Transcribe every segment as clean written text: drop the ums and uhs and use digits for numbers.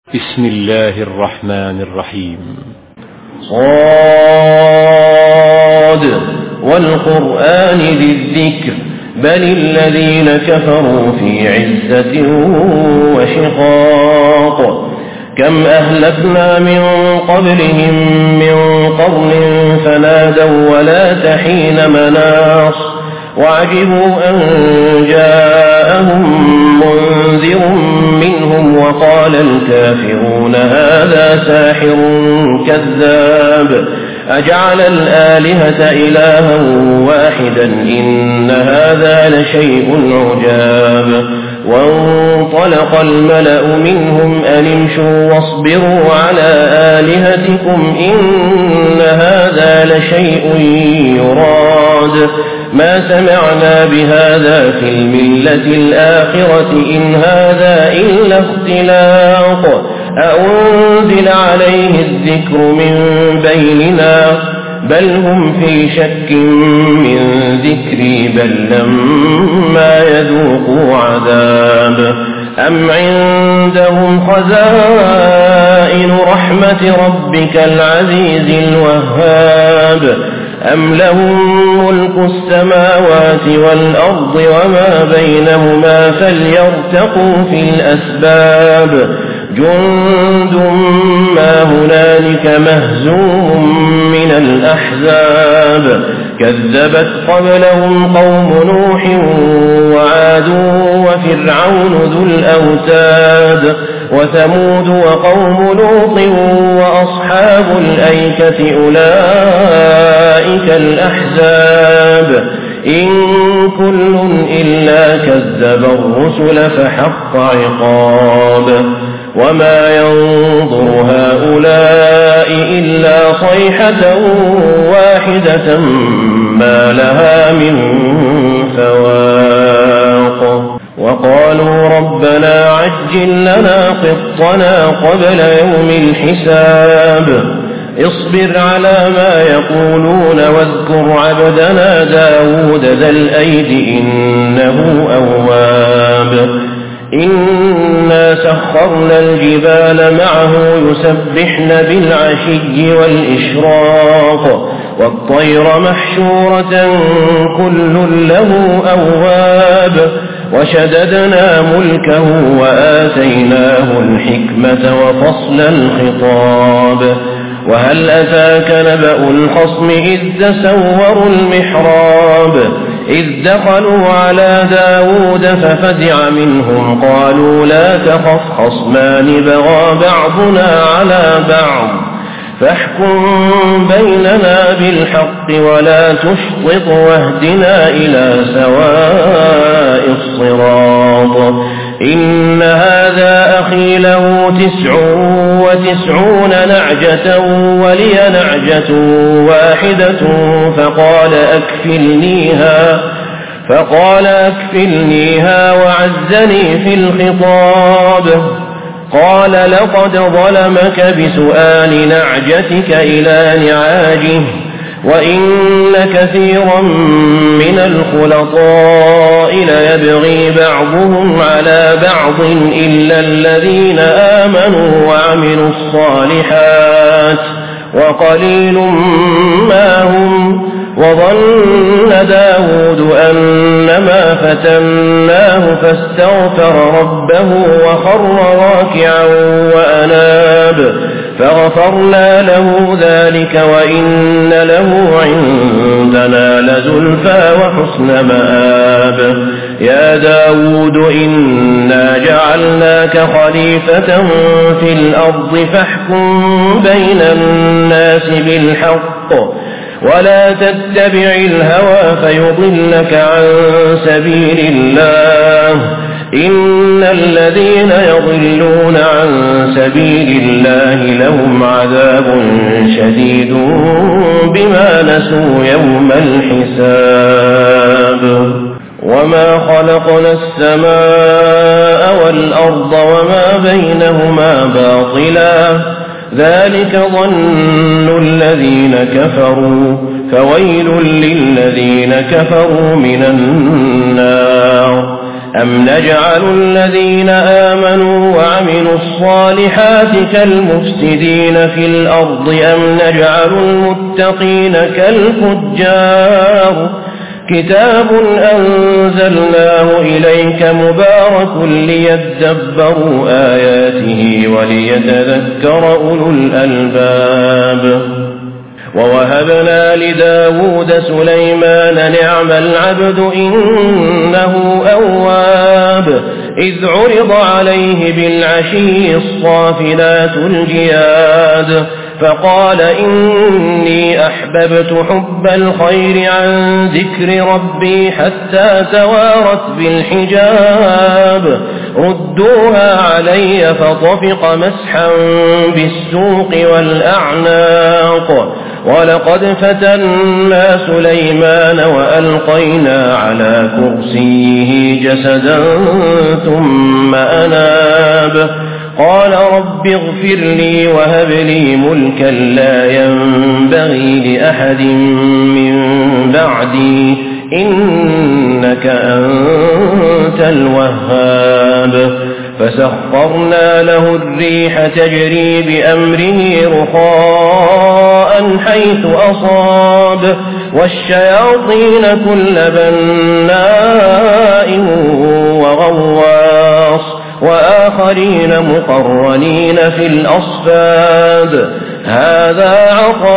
بسم الله الرحمن الرحيم. صاد والقرآن ذي الذكر بل الذين كفروا في عزة وشقاق كم أهلكنا من قبلهم من قرن فنادوا ولا تحين مناص وعجبوا أن جاءهم منذر منهم وقال الكافرون هذا ساحر كذاب أجعل الآلهة إلها واحدا إن هذا لشيء عجاب وانطلق الملأ منهم أن امشوا واصبروا على آلهتكم إن هذا لشيء يراد ما سمعنا بهذا في الملة الآخرة إن هذا إلا اختلاق أأنزل عليه الذكر من بيننا بل هم في شك من ذكري بل لما يذوقوا عذاب أم عندهم خزائن رحمة ربك العزيز الوهاب أم لهم ملك السماوات والأرض وما بينهما فليرتقوا في الأسباب جند ما هنالك مهزوم من الأحزاب كذبت قبلهم قوم نوح وعاد وفرعون ذو الأوتاد وثمود وقوم لوط وأصحاب الأيكة أولئك الأحزاب إن كل إلا كذب الرسل فحق عقاب وما ينظر هؤلاء إلا صيحة واحدة ما لها من فواق وقالوا ربنا عجل لنا قطنا قبل يوم الحساب اصبر على ما يقولون واذكر عبدنا داود ذا الأيد إنه أواب إنا سخرنا الجبال معه يسبحن بالعشي والإشراق والطير محشورة كل له أواب وشددنا ملكه وآتيناه الحكمة وفصل الخطاب وهل أتاك نبأ الخصم إذ تسوروا المحراب إذ دخلوا على داود ففزع منهم قالوا لا تخف خصمان بغى بعضنا على بعض فاحكم بيننا بالحق ولا تشطط واهدنا إلى سواء الصراط إن هذا أخي له 99 نعجة ولي نعجة واحدة فقال أكفلنيها وعزني في الخطاب قال لقد ظلمك بسؤال نعجتك إلى نعاجه وإن كثيرا من الخلطاء ليبغي بعضهم على بعض إلا الذين آمنوا وعملوا الصالحات وقليل ما هم وظن داود أنما فتناه فاستغفر ربه وخر راكعا وأناب فغفرنا له ذلك وإن له عندنا لزلفى وحسن مآب يا داود إنا جعلناك خليفة في الأرض فاحكم بين الناس بالحق ولا تتبع الهوى فيضلك عن سبيل الله إن الذين يضلون عن سبيل الله لهم عذاب شديد بما نسوا يوم الحساب وما خلقنا السماء والأرض وما بينهما باطلا ذلك ظن الذين كفروا فويل للذين كفروا من النار أم نجعل الذين آمنوا وعملوا الصالحات كالمفسدين في الأرض أم نجعل المتقين كالفجار كتاب أنزلناه إليك مبارك ليدبروا آياته وليتذكر أولو الألباب ووهبنا لداود سليمان نعم العبد إنه أواب إذ عرض عليه بالعشي الصافنات الجياد فقال إني أحببت حب الخير عن ذكر ربي حتى توارت بالحجاب ردوها علي فطفق مسحا بالسوق والأعناق ولقد فتنا سليمان وألقينا على كرسيه جسدا ثم أناب قال رب اغفر لي وهب لي ملكا لا ينبغي لأحد من بعدي إنك أنت الوهاب فسخرنا له الريح تجري بأمره رخاء حيث أصاب والشياطين كل بناء وغواص وآخرين مقرنين في الأصفاد هذا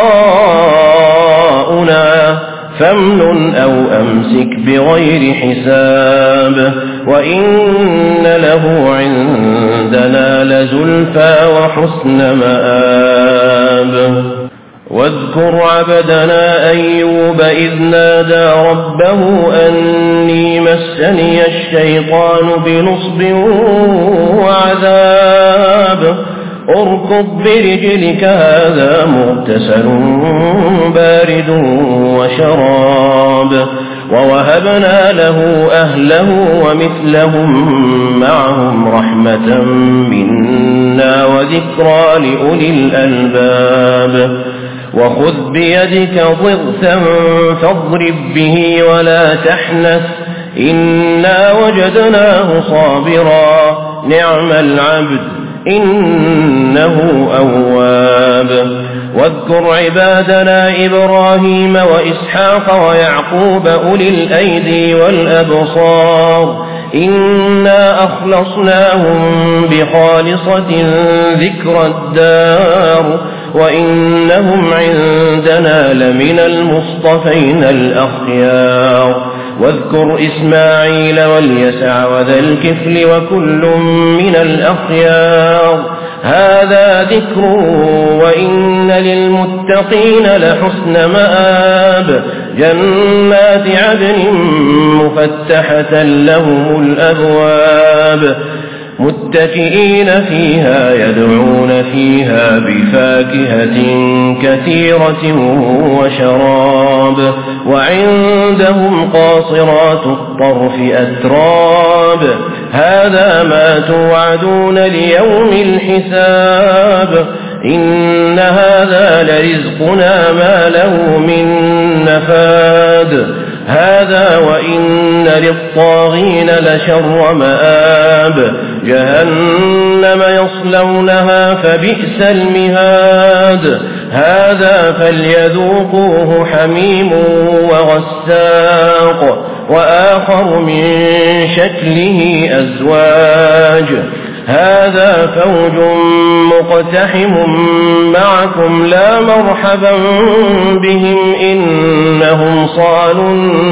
عطاؤنا فامنن أو أمسك بغير حساب وإن له عندنا لزلفى وحسن مآب واذكر عبدنا أيوب إذ نادى ربه أني مسني الشيطان بنصب وعذاب اركض برجلك هذا مغتسل بارد وشراب ووهبنا له أهله ومثلهم معهم رحمة منا وذكرى لأولي الألباب وخذ بيدك ضغثا فاضرب به ولا تحنث إنا وجدناه صابرا نعم العبد إنه أواب واذكر عبادنا إبراهيم وإسحاق ويعقوب أولي الأيدي والأبصار إنا أخلصناهم بخالصة ذكر الدار وإنهم عندنا لمن المصطفين الأخيار واذكر إسماعيل واليسع وذا الكفل وكل من الأخيار هذا ذكر وإن للمتقين لحسن مآب جنات عدن مفتحة لهم الأبواب متكئين فيها يدعون فيها بفاكهة كثيرة وشراب وعندهم قاصرات الطرف أتراب هذا ما توعدون ليوم الحساب إن هذا لرزقنا ما له من نفاد هذا وإن للطاغين لشر مآب جهنم يصلونها فبئس المهاد هذا فليذوقوه حميم وغساق وآخر من شكله أزواج هذا فوج مقتحم معكم لا مرحبا بهم إنهم صالوا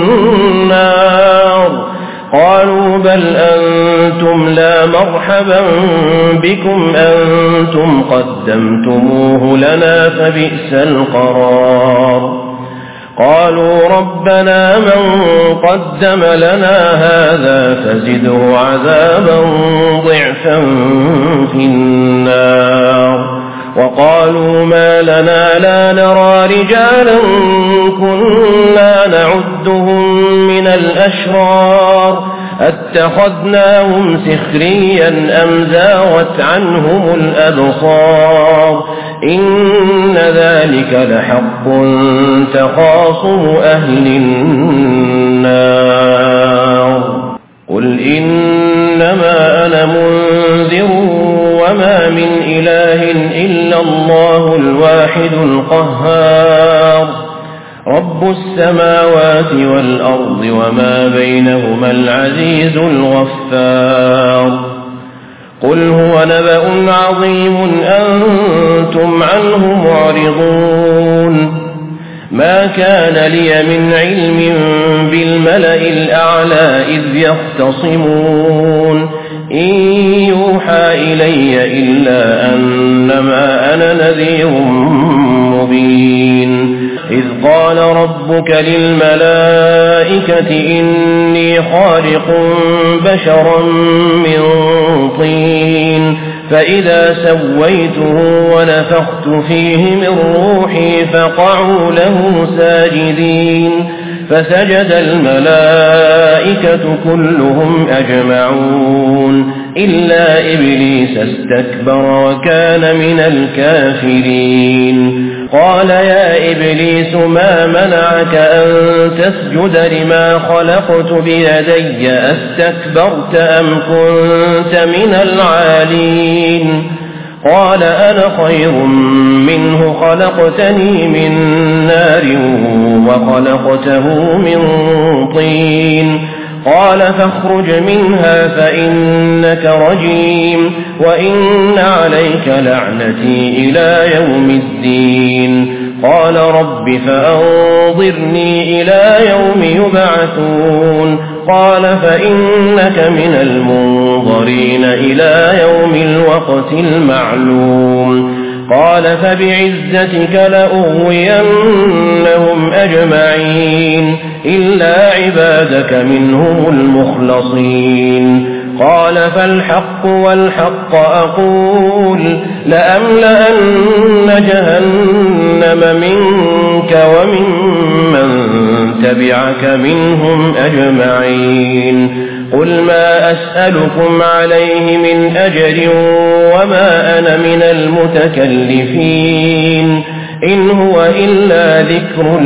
النار قالوا بل أنتم لا مرحبا بكم أنتم قدمتموه لنا فبئس القرار قالوا ربنا من قدم لنا هذا فزده عذابا ضعفا في النار وقالوا ما لنا لا نرى رجالا كنا نعدهم من الأشرار اتخذناهم سخريا أم زاغت عنهم الأبصار إن ذلك لحق تخاصم أهل النار قل إنما أنا منذر وما من إله إلا الله الواحد القهار رب السماوات والأرض وما بينهما العزيز الغفار قل هو نبأ عظيم أنتم عنه معرضون ما كان لي من علم بالملأ الأعلى إذ يختصمون إن يوحى إلي إلا أنما أنا نذير مبين إذ قال ربك للملائكة إني خالق بشرا من طين فإذا سويته ونفخت فيه من روحي فقعوا له ساجدين فسجد الملائكة كلهم أجمعون إلا إبليس استكبر وكان من الكافرين قال يا إبليس ما منعك أن تسجد لما خلقت بيدي أستكبرت أم كنت من العالين قال أنا خير منه خلقتني من نار وخلقته من طين قال فاخرج منها فإنك رجيم وإن عليك لعنتي إلى يوم الدين قال رب فأنظرني إلى يوم يبعثون قال فإنك من المنظرين إلى يوم الوقت المعلوم قال فبعزتك لأغوينهم أجمعين إلا عبادك منهم المخلصين قال فالحق والحق أقول لأملأن جهنم منك وممن تبعك منهم أجمعين قل ما أسألكم عليه من أجر وما أنا من المتكلفين إن هو إلا ذكر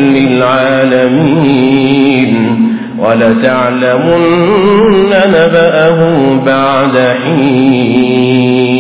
للعالمين ولتعلمن نبأه بعد حين